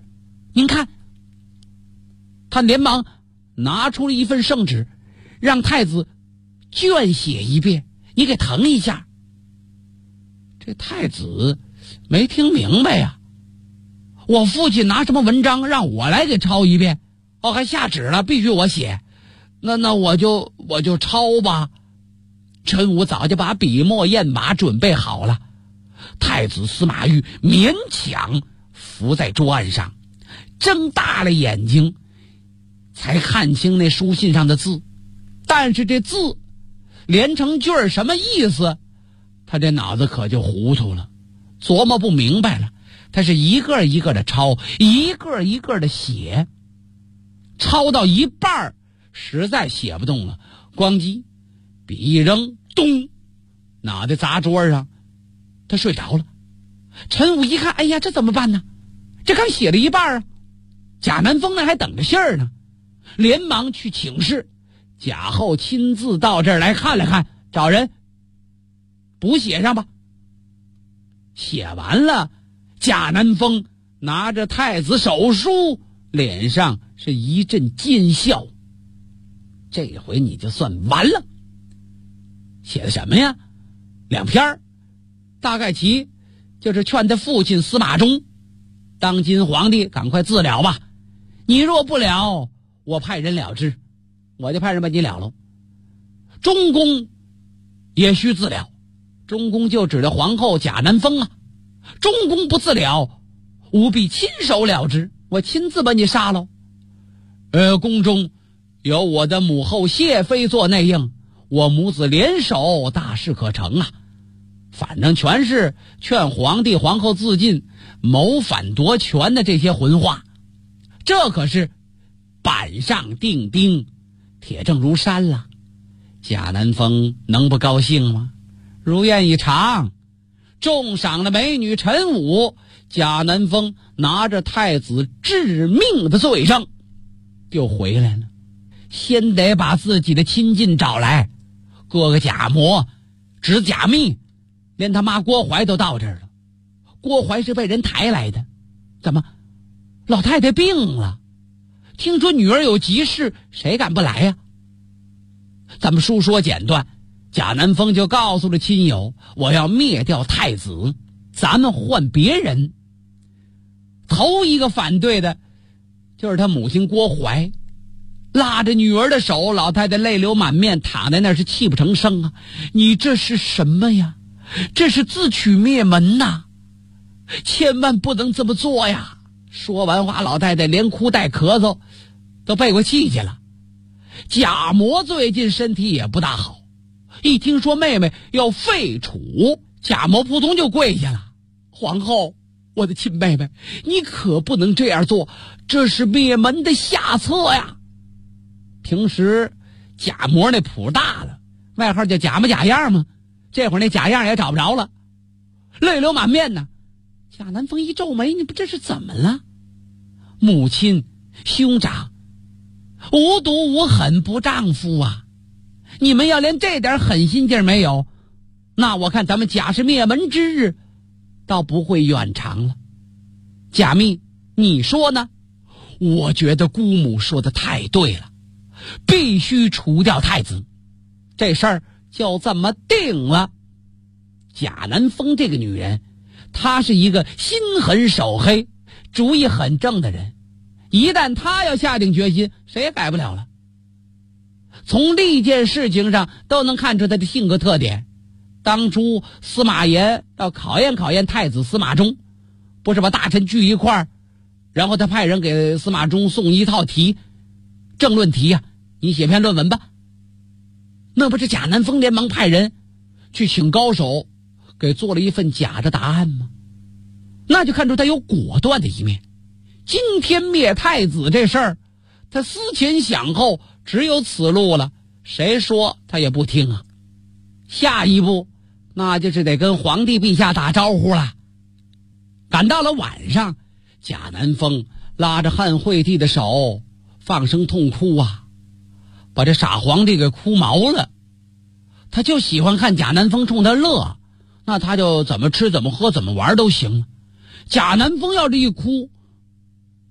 您看，他连忙拿出了一份圣旨，让太子卷写一遍，你给誊一下。这太子没听明白呀，我父亲拿什么文章让我来给抄一遍？哦，还下旨了，必须我写。那我就抄吧。陈武早就把笔墨砚码准备好了。太子司马懿勉强伏在桌案上，睁大了眼睛才看清那书信上的字，但是这字连成句儿什么意思，他这脑子可就糊涂了，琢磨不明白了。他是一个一个的抄，一个一个的写，抄到一半实在写不动了，咣叽，笔一扔，咚，脑袋砸桌上，他睡着了。陈武一看，哎呀，这怎么办呢？这刚写了一半啊，贾南风呢还等着信儿呢，连忙去请示。贾后亲自到这儿来看了看，找人补写上吧。写完了，贾南风拿着太子手书，脸上是一阵奸笑。这回你就算完了。写的什么呀？2篇，大概其就是劝他父亲司马衷，当今皇帝赶快自了吧，你若不了，我派人了之。我就派人把你了喽。中宫也需自了，中宫就指着皇后贾南风啊。中宫不自了，务必亲手了之，我亲自把你杀喽。宫中有我的母后谢妃做内应，我母子联手，大事可成啊。反正全是劝皇帝皇后自尽，谋反夺权的这些混话，这可是板上钉钉，铁证如山了。贾南风能不高兴吗？如愿以偿，重赏了美女陈武。贾南风拿着太子致命的罪证就回来了，先得把自己的亲近找来，哥哥贾模，侄子贾密，连他妈郭槐都到这儿了。郭槐是被人抬来的，怎么老太太病了，听说女儿有急事，谁敢不来呀？咱们书说简短，贾南风就告诉了亲友，我要灭掉太子，咱们换别人。头一个反对的就是他母亲郭槐，拉着女儿的手，老太太泪流满面，躺在那儿是泣不成声啊！你这是什么呀？这是自取灭门呐！千万不能这么做呀！说完话，老太太连哭带咳嗽，都背过气去了。贾模最近身体也不大好，一听说妹妹要废除，贾模扑通就跪下了。皇后，我的亲妹妹，你可不能这样做，这是灭门的下策呀！平时贾模那谱大了，外号叫假模假样嘛，这会儿那假样也找不着了，泪流满面呢。贾南风一皱眉，你不这是怎么了？母亲兄长无毒无狠不丈夫啊，你们要连这点狠心劲儿没有，那我看咱们贾氏灭门之日倒不会远长了。贾密，你说呢？我觉得姑母说的太对了，必须除掉太子，这事儿就这么定了。贾南风这个女人，她是一个心狠手黑、主意很正的人，一旦她要下定决心，谁也改不了了。从历件事情上都能看出她的性格特点。当初司马炎要考验考验太子司马衷，不是把大臣聚一块儿，然后他派人给司马衷送一套题，政论题呀，你写篇论文吧。那不是贾南风连忙派人去请高手给做了一份假的答案吗？那就看出他有果断的一面。今天灭太子这事儿，他思前想后，只有此路了，谁说他也不听啊。下一步那就是得跟皇帝陛下打招呼了。赶到了晚上，贾南风拉着汉惠帝的手放声痛哭啊，把这傻皇帝给哭毛了。他就喜欢看贾南风冲他乐，那他就怎么吃怎么喝怎么玩都行了。贾南风要这一哭，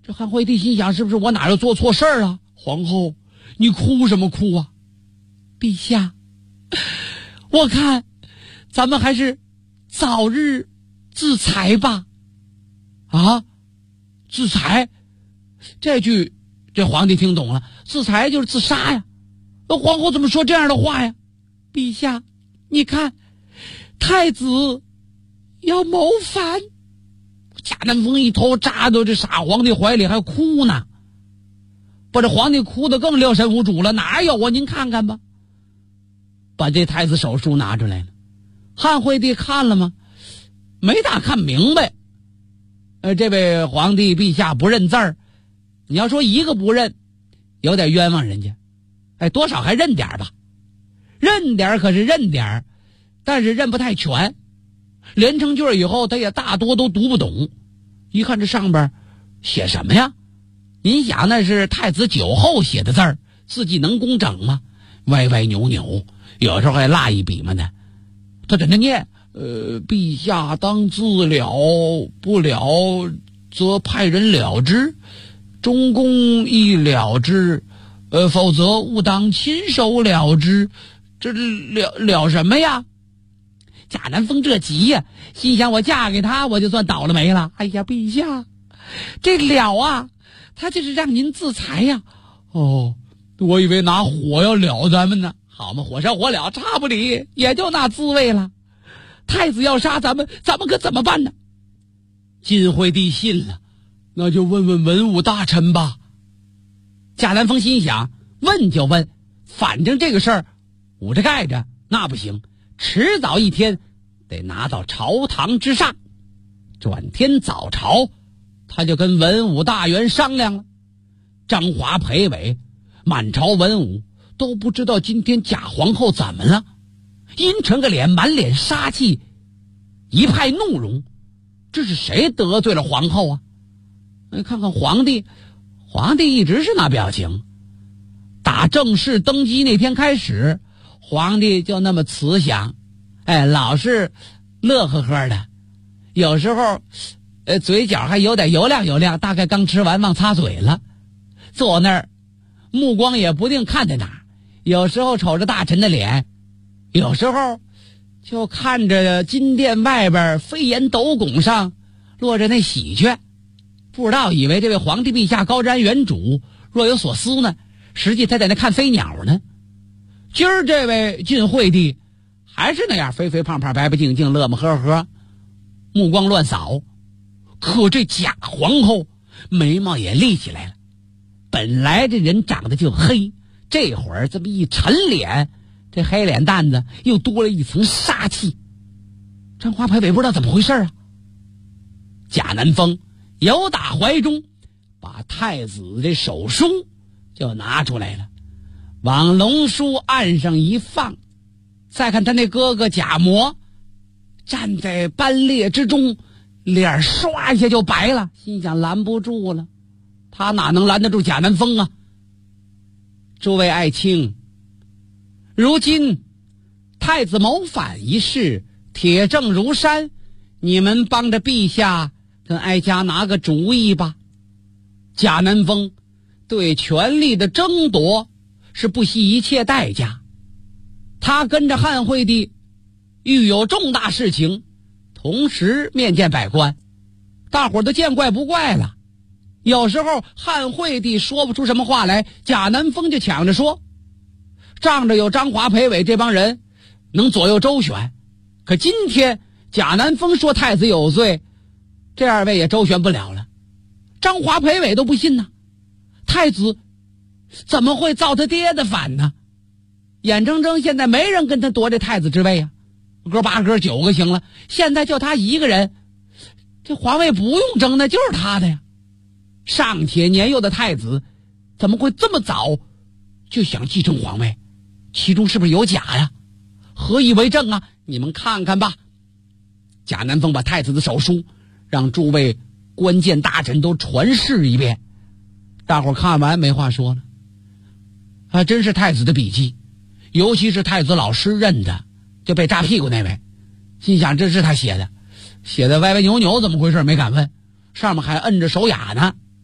这汉惠帝心想，是不是我哪又做错事儿了？皇后，你哭什么哭啊？陛下，我看咱们还是早日自裁吧。啊，自裁？这句这皇帝听懂了，自裁就是自杀呀。那皇后怎么说这样的话呀？陛下，你看太子要谋反。贾南风一头扎到这傻皇帝怀里，还哭呢，把这皇帝哭得更六神无主了。哪有啊？您看看吧。把这太子手书拿出来了，汉惠帝看了吗？没大看明白。这位皇帝陛下不认字儿，你要说一个不认，有点冤枉人家。多少还认点吧，认点可是认点，但是认不太全。连成句以后，他也大多都读不懂。一看这上边写什么呀？您想那是太子酒后写的字儿，字迹能工整吗？歪歪扭扭，有时候还落一笔嘛呢。他在那念，陛下当自了，不了则派人了之，中宫亦了之，否则勿当亲手了之。这了什么呀？贾南风这急呀，心想我嫁给他，我就算倒了霉了。哎呀，陛下，这了啊，他就是让您自裁呀。哦，我以为拿火要了咱们呢。好嘛，火烧火燎，差不离，也就那滋味了。太子要杀咱们可怎么办呢？晋惠帝信了，那就问问文武大臣吧。贾南风心想，问就问，反正这个事儿捂着盖着那不行，迟早一天得拿到朝堂之上。转天早朝，他就跟文武大员商量了。张华、裴伟、满朝文武都不知道今天贾皇后怎么了，阴沉个脸，满脸杀气，一派怒容。这是谁得罪了皇后啊？看看皇帝一直是那表情。打正式登基那天开始，皇帝就那么慈祥，老是乐呵呵的，有时候嘴角还有点油亮，大概刚吃完忘擦嘴了。坐那儿目光也不定看在哪儿，有时候瞅着大臣的脸，有时候就看着金殿外边飞檐斗拱上落着那喜鹊，不知道以为这位皇帝陛下高瞻远瞩，若有所思呢，实际他在那看飞鸟呢。今儿这位晋惠帝还是那样肥肥胖胖、白白净净、乐么呵呵，目光乱扫。可这贾皇后眉毛也立起来了，本来这人长得就黑，这会儿这么一沉脸，这黑脸蛋子又多了一层杀气。张华、裴伟不知道怎么回事啊。贾南风由打怀中把太子这手书就拿出来了，往龙书案上一放。再看他那哥哥贾模站在班列之中，脸唰一下就白了，心想拦不住了，他哪能拦得住贾南风啊？诸位爱卿，如今太子谋反一事铁证如山，你们帮着陛下跟哀家拿个主意吧。贾南风对权力的争夺是不惜一切代价，他跟着汉惠帝遇有重大事情，同时面见百官，大伙都见怪不怪了。有时候汉惠帝说不出什么话来，贾南风就抢着说，仗着有张华、裴伟这帮人能左右周旋。可今天贾南风说太子有罪，这二位也周旋不了了。张华、裴伟都不信呢，太子怎么会造他爹的反呢？眼睁睁现在没人跟他夺这太子之位啊，哥8哥9个行了，现在就他一个人，这皇位不用争，那就是他的呀。尚且年幼的太子怎么会这么早就想继承皇位？其中是不是有假呀？何以为证啊？你们看看吧。贾南风把太子的手书让诸位关键大臣都传示一遍，大伙看完没话说了。还真是太子的笔迹，尤其是太子老师认的，就被扎屁股那位，心想这是他写的，写的歪歪扭扭，怎么回事没敢问，上面还摁着手雅呢。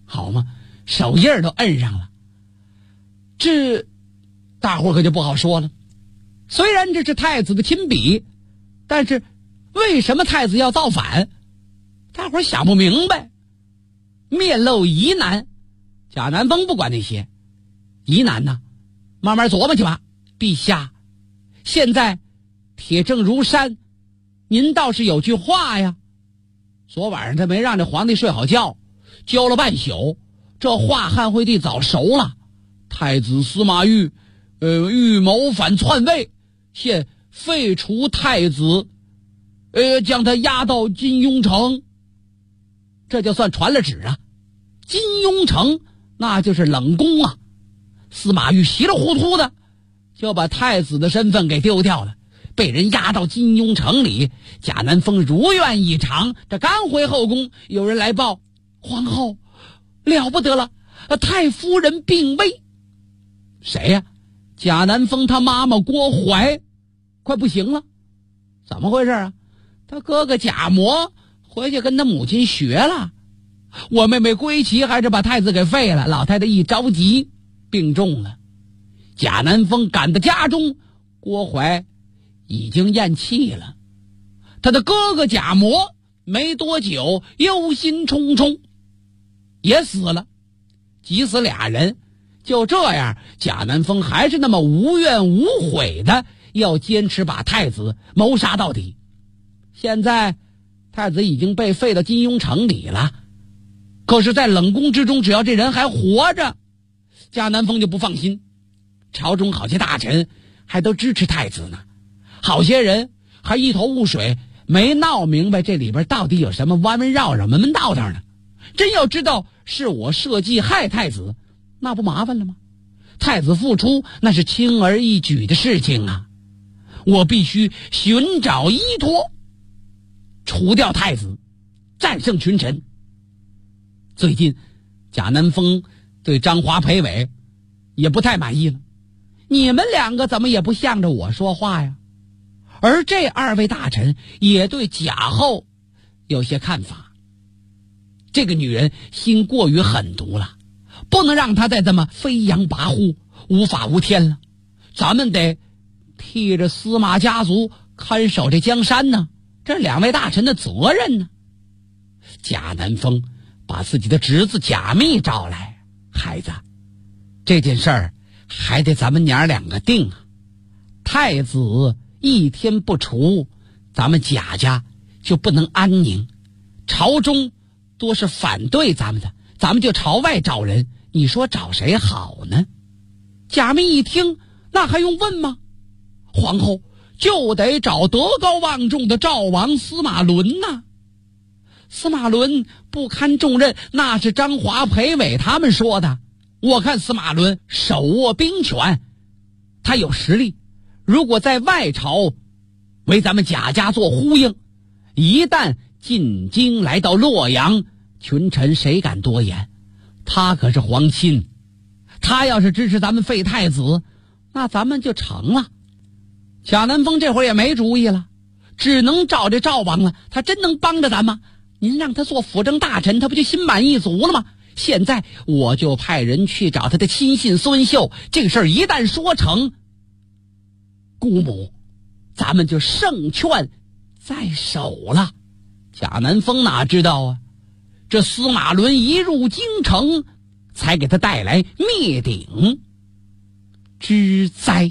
好嘛，手印都摁上了。这大伙可就不好说了。虽然这是太子的亲笔，但是为什么太子要造反？大伙想不明白，面露疑难。贾南风不管那些疑难呢，慢慢琢磨去吧。陛下，现在铁证如山，您倒是有句话呀。昨晚上他没让这皇帝睡好觉，教了半宿，这话汉惠帝早熟了。太子司马懿预谋反篡位，现废除太子，将他押到金庸城。这就算传了旨啊。金庸城那就是冷宫啊。司马懿稀里糊涂的就把太子的身份给丢掉了，被人押到金庸城里。贾南风如愿以偿，这刚回后宫，有人来报，皇后了不得了，太夫人病危。谁呀？贾南风他妈妈郭槐快不行了。怎么回事啊？他哥哥贾模回去跟他母亲学了，我妹妹归齐还是把太子给废了。老太太一着急病重了，贾南风赶到家中，郭槐已经咽气了。他的哥哥贾模没多久忧心忡忡也死了，急死俩人。就这样，贾南风还是那么无怨无悔的要坚持把太子谋杀到底。现在太子已经被废到金庸城里了，可是在冷宫之中，只要这人还活着，贾南风就不放心。朝中好些大臣还都支持太子呢，好些人还一头雾水，没闹明白这里边到底有什么弯弯绕绕门门道道呢。真要知道是我设计害太子，那不麻烦了吗？太子复出那是轻而易举的事情啊，我必须寻找依托，除掉太子，战胜群臣。最近贾南风对张华、裴伟也不太满意了，你们两个怎么也不向着我说话呀？而这二位大臣也对贾后有些看法。这个女人心过于狠毒了，不能让她再这么飞扬跋扈、无法无天了。咱们得替着司马家族看守这江山呢，这两位大臣的责任呢。贾南风把自己的侄子贾密找来，孩子，这件事儿还得咱们娘两个定啊。太子一天不除，咱们贾家就不能安宁，朝中多是反对咱们的，咱们就朝外找人，你说找谁好呢？贾密一听，那还用问吗？皇后就得找德高望重的赵王司马伦呐。司马伦不堪重任，那是张华、裴伟他们说的。我看司马伦手握兵权，他有实力，如果在外朝为咱们贾家做呼应，一旦进京来到洛阳，群臣谁敢多言？他可是皇亲，他要是支持咱们废太子，那咱们就成了。贾南风这会儿也没主意了，只能找这赵王了。他真能帮着咱吗？您让他做辅政大臣，他不就心满意足了吗？现在我就派人去找他的亲信孙秀，这个事儿一旦说成，姑母咱们就胜券在手了。贾南风哪知道啊，这司马伦一入京城，才给他带来灭顶之灾。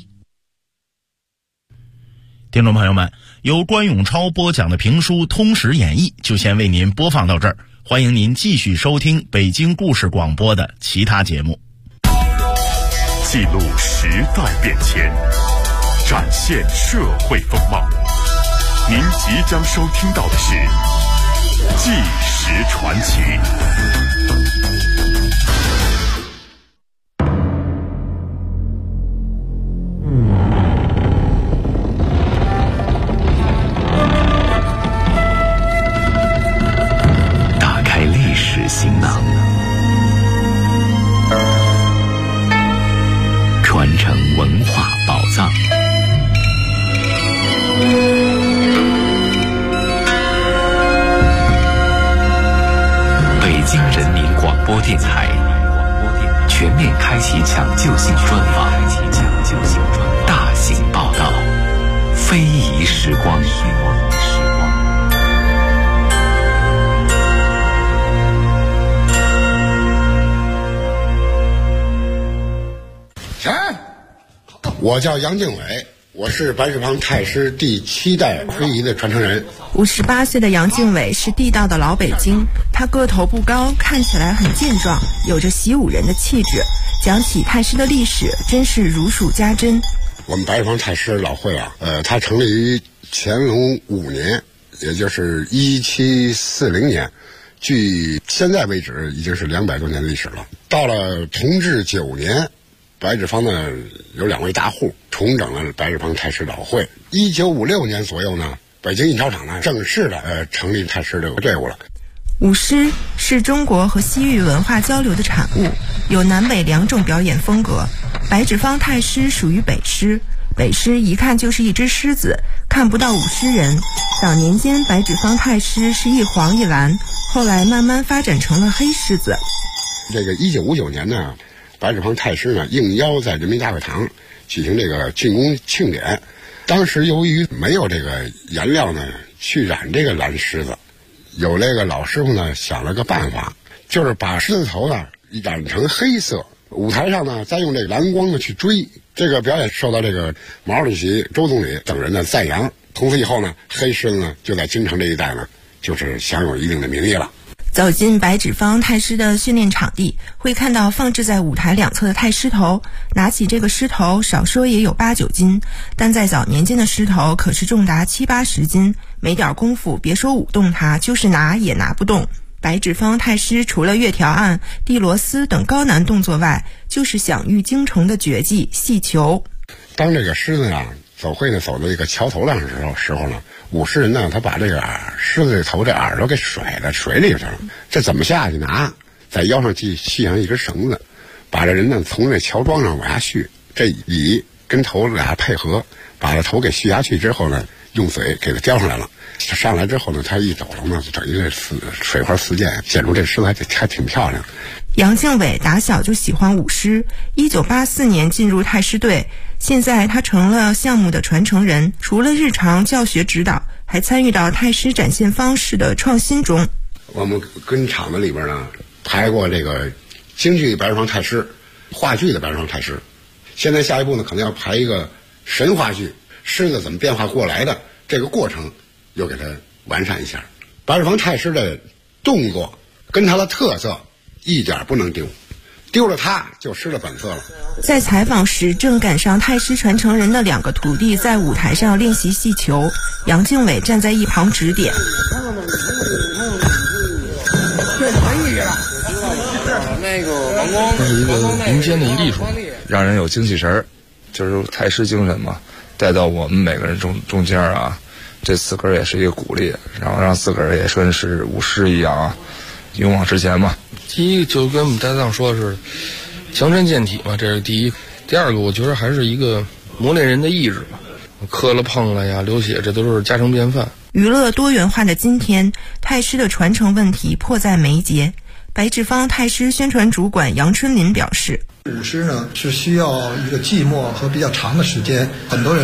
听众朋友们，由关永超播讲的评书《通史演义》就先为您播放到这儿，欢迎您继续收听北京故事广播的其他节目。 记录时代变迁，展现社会风貌。您即将收听到的是《纪实传奇》。 打开历史行囊，传承文化宝藏。北京人民广播电台全面开启抢救性专访，大型报道，非遗时光。 我叫杨敬伟，我是白纸坊太师第7代非遗的传承人。 58岁的杨敬伟是地道的老北京，他个头不高，看起来很健壮，有着习武人的气质。讲起太师的历史，真是如数家珍。 我们白纸坊太师老会啊，它成立于乾隆5年，也就是1740年，距现在为止已经是200多年历史了。到了同治9年。白纸坊呢有2位大户重整了白纸坊太师老会。1956年左右呢，北京印钞厂呢正式的成立太师这个队伍了。 舞狮是中国和西域文化交流的产物，有南北2种表演风格。白纸坊太师属于北狮，北狮一看就是一只狮子，看不到舞狮人。早年间白纸坊太师是一黄一蓝，后来慢慢发展成了黑狮子。 这个1959年呢，白纸坊太师呢应邀在人民大会堂举行这个竣工庆典。当时由于没有这个颜料呢去染这个蓝狮子，有那个老师傅呢想了个办法，就是把狮子头呢染成黑色，舞台上呢再用这个蓝光呢去追。这个表演受到这个毛主席、周总理等人的赞扬。从此以后呢，黑狮子呢就在京城这一带呢就是享有一定的名义了。 走进白纸坊太师的训练场地，会看到放置在舞台2侧的太师头。拿起这个狮头，少说也有8、9斤，但在早年间的狮头可是重达7、80斤，没点功夫，别说舞动它，就是拿也拿不动。白纸坊太师除了月条案、递螺丝等高难动作外，就是享誉京城的绝技戏球。 当这个狮子啊走会呢走到这个桥头上的时候呢，舞狮人呢他把这个狮子的头这耳朵给甩在水里去了。这怎么下去呢？在腰上系上一根绳子，把这人呢从这桥桩上往下续，这尾跟头俩配合，把这头给续下去之后呢，用嘴给它叼上来了。上来之后呢，他一抖了呢，等于这水花四溅，显出这狮子还挺漂亮。 杨敬伟打小就喜欢舞狮，1984年进入太师队，现在他成了项目的传承人。除了日常教学指导，还参与到太师展现方式的创新中。 我们跟厂子里边呢排过这个京剧白纸坊太师、话剧的白纸坊太师，现在下一步呢可能要排一个神话剧，狮子怎么变化过来的这个过程又给它完善一下。白纸坊太师的动作跟他的特色一点不能丢，丢了它就失了本色了。 在采访时，正赶上太师传承人的2个徒弟在舞台上练习戏球，杨敬伟站在一旁指点。 这是一个民间的艺术，让人有精气神儿，就是太师精神嘛，带到我们每个人中间啊。这4个人也是一个鼓励，然后让4个人也说是舞狮一样啊，勇往直前嘛。第一就跟我们搭档说的是强身健体嘛，这是第一。第二个我觉得还是一个磨练人的意志嘛，磕了碰了呀，流血这都是家常便饭。 娱乐多元化的今天，太师的传承问题迫在眉睫。白纸坊太师宣传主管杨春林表示， 舞狮呢是需要一个寂寞和比较长的时间，很多人